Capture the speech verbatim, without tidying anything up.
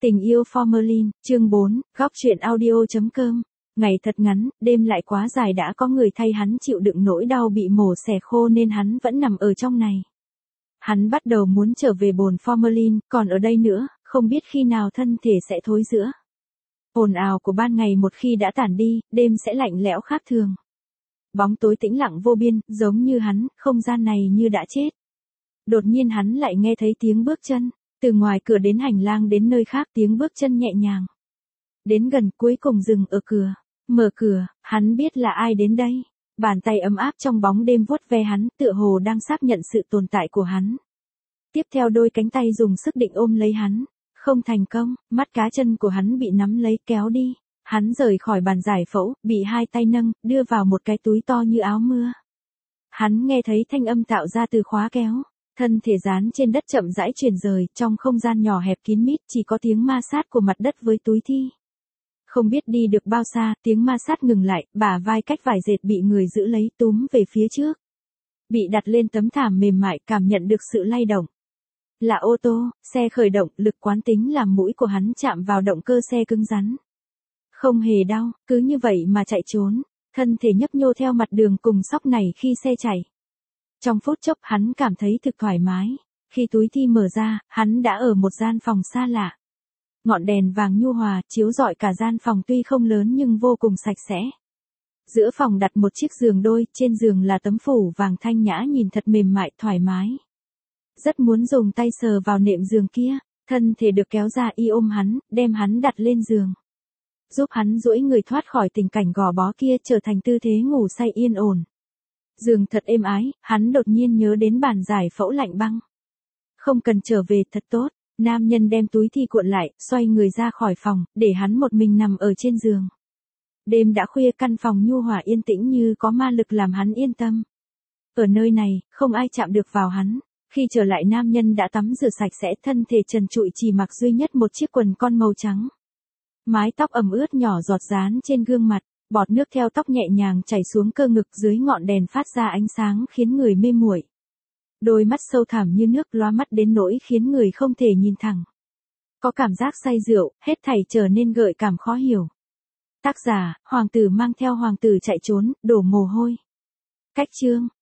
Tình yêu Formalin, chương bốn, góc truyện audio.com. Ngày thật ngắn, đêm lại quá dài đã có người thay hắn chịu đựng nỗi đau bị mổ xẻ khô nên hắn vẫn nằm ở trong này. Hắn bắt đầu muốn trở về bồn Formalin, còn ở đây nữa, không biết khi nào thân thể sẽ thối rữa. Ồn ào của ban ngày một khi đã tản đi, đêm sẽ lạnh lẽo khác thường. Bóng tối tĩnh lặng vô biên, giống như hắn, không gian này như đã chết. Đột nhiên hắn lại nghe thấy tiếng bước chân. Từ ngoài cửa đến hành lang đến nơi khác tiếng bước chân nhẹ nhàng. Đến gần cuối cùng dừng ở cửa. Mở cửa, hắn biết là ai đến đây. Bàn tay ấm áp trong bóng đêm vuốt ve hắn tựa hồ đang xác nhận sự tồn tại của hắn. Tiếp theo đôi cánh tay dùng sức định ôm lấy hắn. Không thành công, mắt cá chân của hắn bị nắm lấy kéo đi. Hắn rời khỏi bàn giải phẫu, bị hai tay nâng, đưa vào một cái túi to như áo mưa. Hắn nghe thấy thanh âm tạo ra từ khóa kéo. Thân thể dán trên đất chậm rãi chuyển rời, trong không gian nhỏ hẹp kín mít chỉ có tiếng ma sát của mặt đất với túi thi. Không biết đi được bao xa, tiếng ma sát ngừng lại, bả vai cách vải dệt bị người giữ lấy túm về phía trước. Bị đặt lên tấm thảm mềm mại, cảm nhận được sự lay động. Là ô tô, xe khởi động, lực quán tính làm mũi của hắn chạm vào động cơ xe cứng rắn. Không hề đau, cứ như vậy mà chạy trốn, thân thể nhấp nhô theo mặt đường cùng sóc này khi xe chạy. Trong phút chốc hắn cảm thấy thực thoải mái. Khi túi thi mở ra, hắn đã ở một gian phòng xa lạ. Ngọn đèn vàng nhu hòa chiếu rọi cả gian phòng tuy không lớn nhưng vô cùng sạch sẽ. Giữa phòng đặt một chiếc giường đôi, trên giường là tấm phủ vàng thanh nhã nhìn thật mềm mại thoải mái. Rất muốn dùng tay sờ vào nệm giường kia, thân thể được kéo ra y ôm hắn, đem hắn đặt lên giường. Giúp hắn duỗi người thoát khỏi tình cảnh gò bó kia trở thành tư thế ngủ say yên ổn. Giường thật êm ái, hắn đột nhiên nhớ đến bàn giải phẫu lạnh băng. Không cần trở về, thật tốt. Nam nhân đem túi thi cuộn lại, xoay người ra khỏi phòng, để hắn một mình nằm ở trên giường. Đêm đã khuya, căn phòng nhu hòa yên tĩnh như có ma lực làm hắn yên tâm. Ở nơi này, không ai chạm được vào hắn. Khi trở lại nam nhân đã tắm rửa sạch sẽ, thân thể trần trụi chỉ mặc duy nhất một chiếc quần con màu trắng. Mái tóc ẩm ướt nhỏ giọt dán trên gương mặt. Bọt nước theo tóc nhẹ nhàng chảy xuống cơ ngực dưới ngọn đèn phát ra ánh sáng khiến người mê muội. Đôi mắt sâu thẳm như nước lóa mắt đến nỗi khiến người không thể nhìn thẳng. Có cảm giác say rượu, hết thảy trở nên gợi cảm khó hiểu. Tác giả, hoàng tử mang theo hoàng tử chạy trốn, đổ mồ hôi. Cách chương,